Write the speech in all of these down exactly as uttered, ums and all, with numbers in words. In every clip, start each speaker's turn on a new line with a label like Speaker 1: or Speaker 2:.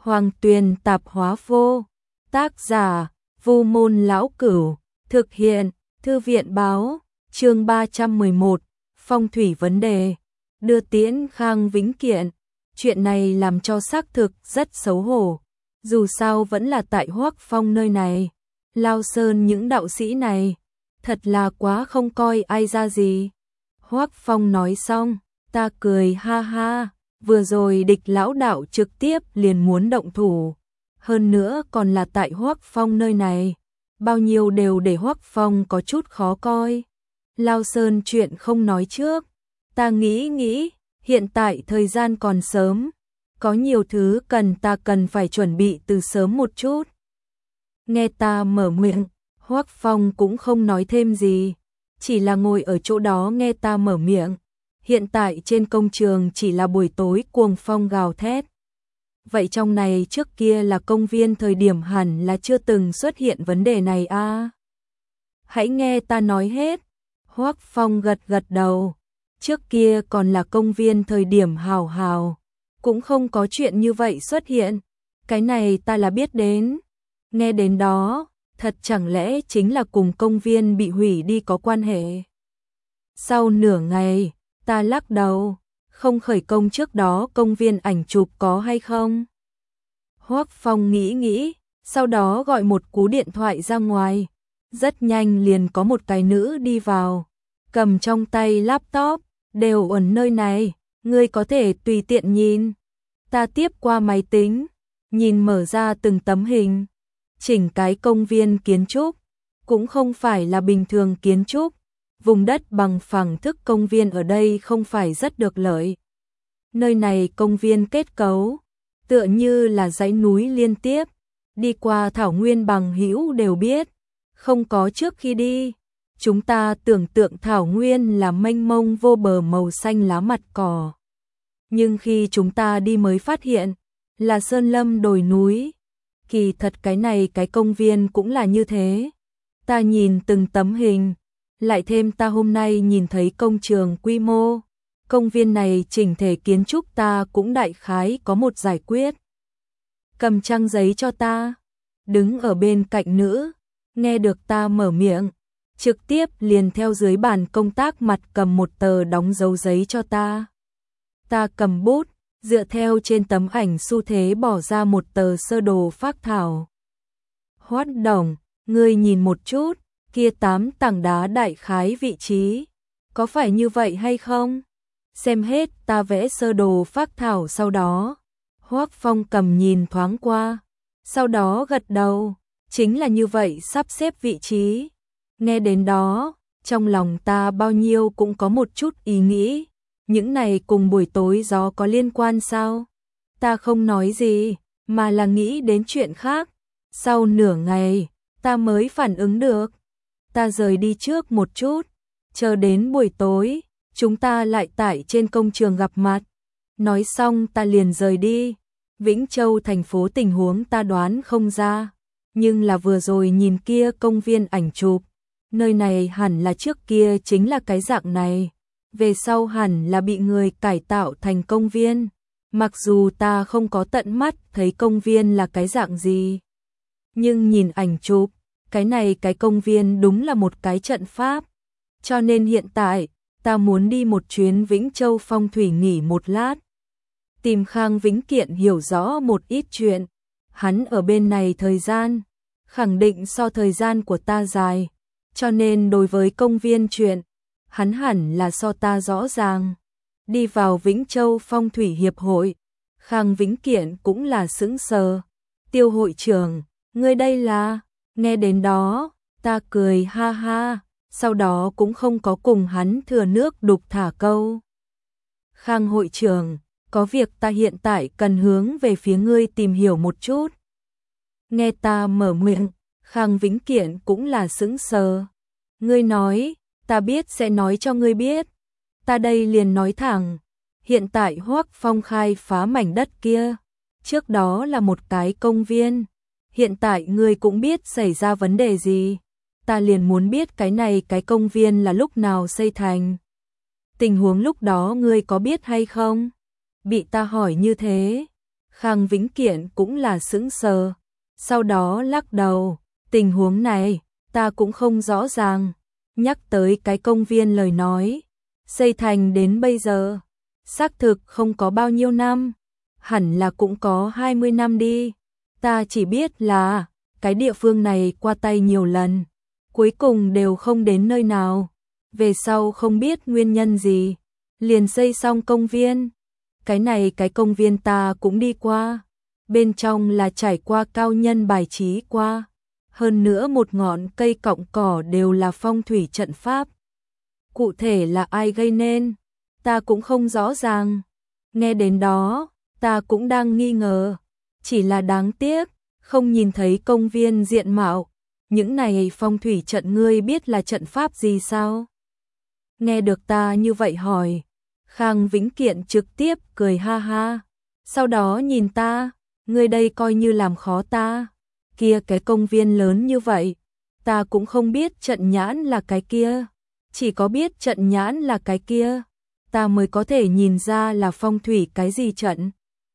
Speaker 1: Hoàng Tuyền Tạp Hóa Vô, tác giả Vu Môn Lão Cửu, thực hiện Thư viện Báo, chương ba trăm mười một, phong thủy vấn đề, đưa tiễn Khang Vĩnh Kiện. Chuyện này làm cho xác thực rất xấu hổ, dù sao vẫn là tại Hoắc Phong nơi này. Lao Sơn những đạo sĩ này, thật là quá không coi ai ra gì. Hoắc Phong nói xong, ta cười ha ha, vừa rồi địch lão đạo trực tiếp liền muốn động thủ. Hơn nữa còn là tại Hoắc Phong nơi này, bao nhiêu đều để Hoắc Phong có chút khó coi. Lao Sơn chuyện không nói trước, ta nghĩ nghĩ, hiện tại thời gian còn sớm, có nhiều thứ cần ta cần phải chuẩn bị từ sớm một chút. Nghe ta mở miệng, Hoắc Phong cũng không nói thêm gì, chỉ là ngồi ở chỗ đó nghe ta mở miệng. Hiện tại trên công trường chỉ là buổi tối cuồng phong gào thét. Vậy trong này trước kia là công viên thời điểm hẳn là chưa từng xuất hiện vấn đề này a. À? Hãy nghe ta nói hết. Hoắc Phong gật gật đầu. Trước kia còn là công viên thời điểm hào hào, cũng không có chuyện như vậy xuất hiện. Cái này ta là biết đến. Nghe đến đó, thật chẳng lẽ chính là cùng công viên bị hủy đi có quan hệ? Sau nửa ngày, ta lắc đầu, không khởi công trước đó công viên ảnh chụp có hay không? Hoắc Phong nghĩ nghĩ, sau đó gọi một cú điện thoại ra ngoài. Rất nhanh liền có một cái nữ đi vào, cầm trong tay laptop, đều ở nơi này, ngươi có thể tùy tiện nhìn. Ta tiếp qua máy tính, nhìn mở ra từng tấm hình. Chỉnh cái công viên kiến trúc, cũng không phải là bình thường kiến trúc. Vùng đất bằng phẳng thức công viên ở đây không phải rất được lợi. Nơi này công viên kết cấu, tựa như là dãy núi liên tiếp, đi qua thảo nguyên bằng hữu đều biết. Không có trước khi đi, chúng ta tưởng tượng thảo nguyên là mênh mông vô bờ màu xanh lá mặt cỏ. Nhưng khi chúng ta đi mới phát hiện, là sơn lâm đồi núi. Kỳ thật cái này cái công viên cũng là như thế. Ta nhìn từng tấm hình, lại thêm ta hôm nay nhìn thấy công trường quy mô, công viên này chỉnh thể kiến trúc ta cũng đại khái có một giải quyết. Cầm trang giấy cho ta, đứng ở bên cạnh nữ, nghe được ta mở miệng, trực tiếp liền theo dưới bàn công tác mặt cầm một tờ đóng dấu giấy cho ta. Ta cầm bút, dựa theo trên tấm ảnh xu thế bỏ ra một tờ sơ đồ phác thảo. Hoắc Đồng, ngươi nhìn một chút, kia tám tảng đá đại khái vị trí, có phải như vậy hay không? Xem hết ta vẽ sơ đồ phác thảo sau đó. Hoắc Phong cầm nhìn thoáng qua, sau đó gật đầu, chính là như vậy sắp xếp vị trí. Nghe đến đó, trong lòng ta bao nhiêu cũng có một chút ý nghĩ, những này cùng buổi tối gió có liên quan sao? Ta không nói gì, mà là nghĩ đến chuyện khác. Sau nửa ngày, ta mới phản ứng được. Ta rời đi trước một chút, chờ đến buổi tối, chúng ta lại tại trên công trường gặp mặt. Nói xong ta liền rời đi. Vĩnh Châu thành phố tình huống ta đoán không ra, nhưng là vừa rồi nhìn kia công viên ảnh chụp, nơi này hẳn là trước kia chính là cái dạng này, về sau hẳn là bị người cải tạo thành công viên. Mặc dù ta không có tận mắt thấy công viên là cái dạng gì, nhưng nhìn ảnh chụp, cái này cái công viên đúng là một cái trận pháp. Cho nên hiện tại, ta muốn đi một chuyến Vĩnh Châu phong thủy nghỉ một lát. Tìm Khang Vĩnh Kiện hiểu rõ một ít chuyện. Hắn ở bên này thời gian, khẳng định so thời gian của ta dài. Cho nên đối với công viên chuyện, hắn hẳn là so ta rõ ràng. Đi vào Vĩnh Châu phong thủy hiệp hội, Khang Vĩnh Kiện cũng là sững sờ. Tiêu hội trưởng, ngươi đây là... Nghe đến đó, ta cười ha ha, sau đó cũng không có cùng hắn thừa nước đục thả câu. Khang hội trưởng, có việc ta hiện tại cần hướng về phía ngươi tìm hiểu một chút. Nghe ta mở miệng, Khang Vĩnh Kiện cũng là sững sờ. Ngươi nói, ta biết sẽ nói cho ngươi biết. Ta đây liền nói thẳng, hiện tại Hoắc Phong khai phá mảnh đất kia, trước đó là một cái công viên. Hiện tại ngươi cũng biết xảy ra vấn đề gì, ta liền muốn biết cái này cái công viên là lúc nào xây thành. Tình huống lúc đó ngươi có biết hay không? Bị ta hỏi như thế, Khang Vĩnh Kiện cũng là sững sờ, sau đó lắc đầu, tình huống này, ta cũng không rõ ràng. Nhắc tới cái công viên lời nói, xây thành đến bây giờ, xác thực không có bao nhiêu năm, hẳn là cũng có hai mươi năm đi. Ta chỉ biết là, cái địa phương này qua tay nhiều lần, cuối cùng đều không đến nơi nào. Về sau không biết nguyên nhân gì, liền xây xong công viên. Cái này cái công viên ta cũng đi qua, bên trong là trải qua cao nhân bài trí qua. Hơn nữa một ngọn cây cọng cỏ đều là phong thủy trận pháp. Cụ thể là ai gây nên, ta cũng không rõ ràng. Nghe đến đó, ta cũng đang nghi ngờ. Chỉ là đáng tiếc, không nhìn thấy công viên diện mạo. Những này phong thủy trận ngươi biết là trận pháp gì sao? Nghe được ta như vậy hỏi, Khang Vĩnh Kiện trực tiếp cười ha ha. Sau đó nhìn ta, ngươi đây coi như làm khó ta. Kia cái công viên lớn như vậy, ta cũng không biết trận nhãn là cái kia. Chỉ có biết trận nhãn là cái kia, ta mới có thể nhìn ra là phong thủy cái gì trận.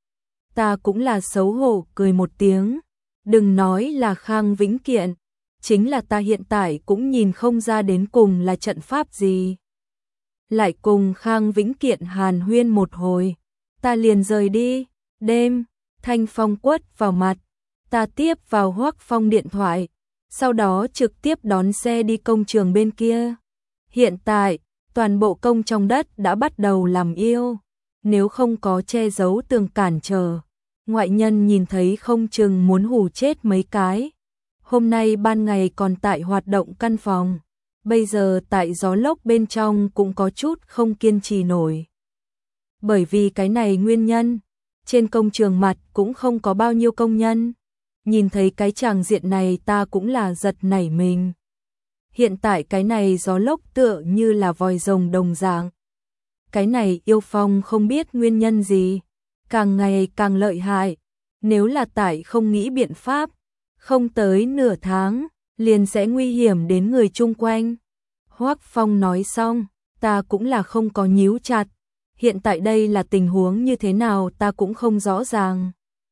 Speaker 1: Ta cũng là xấu hổ cười một tiếng. Đừng nói là Khang Vĩnh Kiện, chính là ta hiện tại cũng nhìn không ra đến cùng là trận pháp gì. Lại cùng Khang Vĩnh Kiện hàn huyên một hồi, ta liền rời đi. Đêm, thanh phong quất vào mặt, ta tiếp vào Hoắc Phong điện thoại, sau đó trực tiếp đón xe đi công trường bên kia. Hiện tại, toàn bộ công trong đất đã bắt đầu làm yêu, nếu không có che giấu tường cản trở, ngoại nhân nhìn thấy không chừng muốn hù chết mấy cái. Hôm nay ban ngày còn tại hoạt động căn phòng, bây giờ tại gió lốc bên trong cũng có chút không kiên trì nổi. Bởi vì cái này nguyên nhân, trên công trường mặt cũng không có bao nhiêu công nhân. Nhìn thấy cái tràng diện này ta cũng là giật nảy mình. Hiện tại cái này gió lốc tựa như là vòi rồng đồng dạng. Cái này yêu phong không biết nguyên nhân gì, càng ngày càng lợi hại. Nếu là tại không nghĩ biện pháp, không tới nửa tháng, liền sẽ nguy hiểm đến người chung quanh. Hoắc Phong nói xong, ta cũng là không có nhíu chặt. Hiện tại đây là tình huống như thế nào ta cũng không rõ ràng.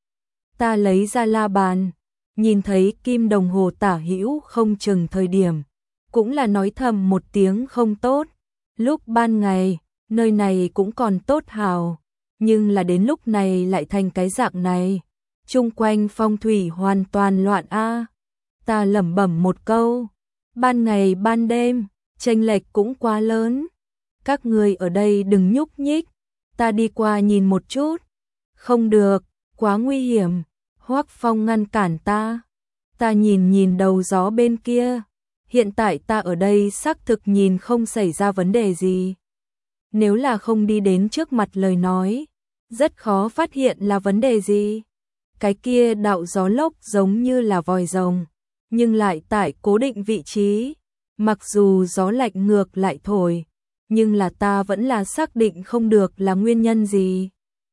Speaker 1: Ta lấy ra la bàn, nhìn thấy kim đồng hồ tả hữu không chừng thời điểm, cũng là nói thầm một tiếng không tốt. Lúc ban ngày, nơi này cũng còn tốt hào, nhưng là đến lúc này lại thành cái dạng này. Chung quanh phong thủy hoàn toàn loạn a. Ta lẩm bẩm một câu, ban ngày ban đêm, chênh lệch cũng quá lớn. Các người ở đây đừng nhúc nhích, ta đi qua nhìn một chút. Không được, quá nguy hiểm. Hoắc Phong ngăn cản ta. Ta nhìn nhìn đầu gió bên kia. Hiện tại ta ở đây xác thực nhìn không xảy ra vấn đề gì. Nếu là không đi đến trước mặt lời nói, rất khó phát hiện là vấn đề gì. Cái kia đạo gió lốc giống như là vòi rồng, nhưng lại tại cố định vị trí. Mặc dù gió lạnh ngược lại thổi, nhưng là ta vẫn là xác định không được là nguyên nhân gì.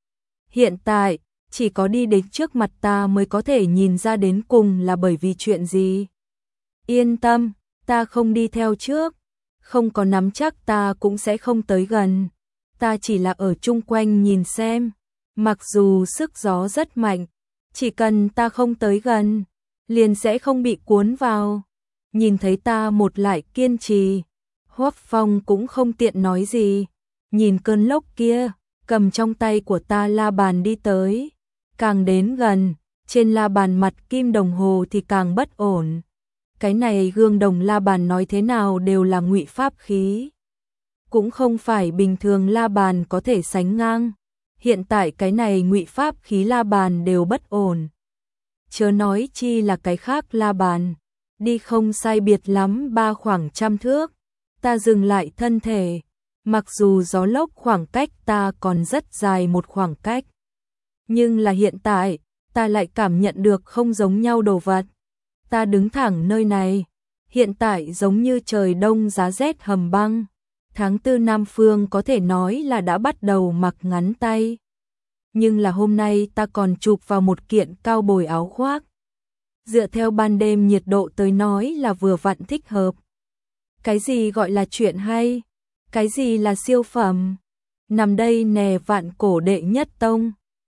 Speaker 1: Hiện tại, chỉ có đi đến trước mặt ta mới có thể nhìn ra đến cùng là bởi vì chuyện gì. Yên tâm, ta không đi theo trước, không có nắm chắc ta cũng sẽ không tới gần. Ta chỉ là ở chung quanh nhìn xem, mặc dù sức gió rất mạnh, chỉ cần ta không tới gần, liền sẽ không bị cuốn vào. Nhìn thấy ta một lại kiên trì, Hoắc Phong cũng không tiện nói gì. Nhìn cơn lốc kia, cầm trong tay của ta la bàn đi tới. Càng đến gần, trên la bàn mặt kim đồng hồ thì càng bất ổn. Cái này gương đồng la bàn nói thế nào đều là ngụy pháp khí, cũng không phải bình thường la bàn có thể sánh ngang. Hiện tại cái này ngụy pháp khí la bàn đều bất ổn, chớ nói chi là cái khác la bàn. Đi không sai biệt lắm ba khoảng trăm thước, ta dừng lại thân thể. Mặc dù gió lốc khoảng cách ta còn rất dài một khoảng cách, nhưng là hiện tại, ta lại cảm nhận được không giống nhau đồ vật. Ta đứng thẳng nơi này, hiện tại giống như trời đông giá rét hầm băng. Tháng tư Nam Phương có thể nói là đã bắt đầu mặc ngắn tay. Nhưng là hôm nay ta còn chụp vào một kiện cao bồi áo khoác. Dựa theo ban đêm nhiệt độ tới nói là vừa vặn thích hợp. Cái gì gọi là chuyện hay? Cái gì là siêu phẩm? Nằm đây nè vạn cổ đệ nhất tông,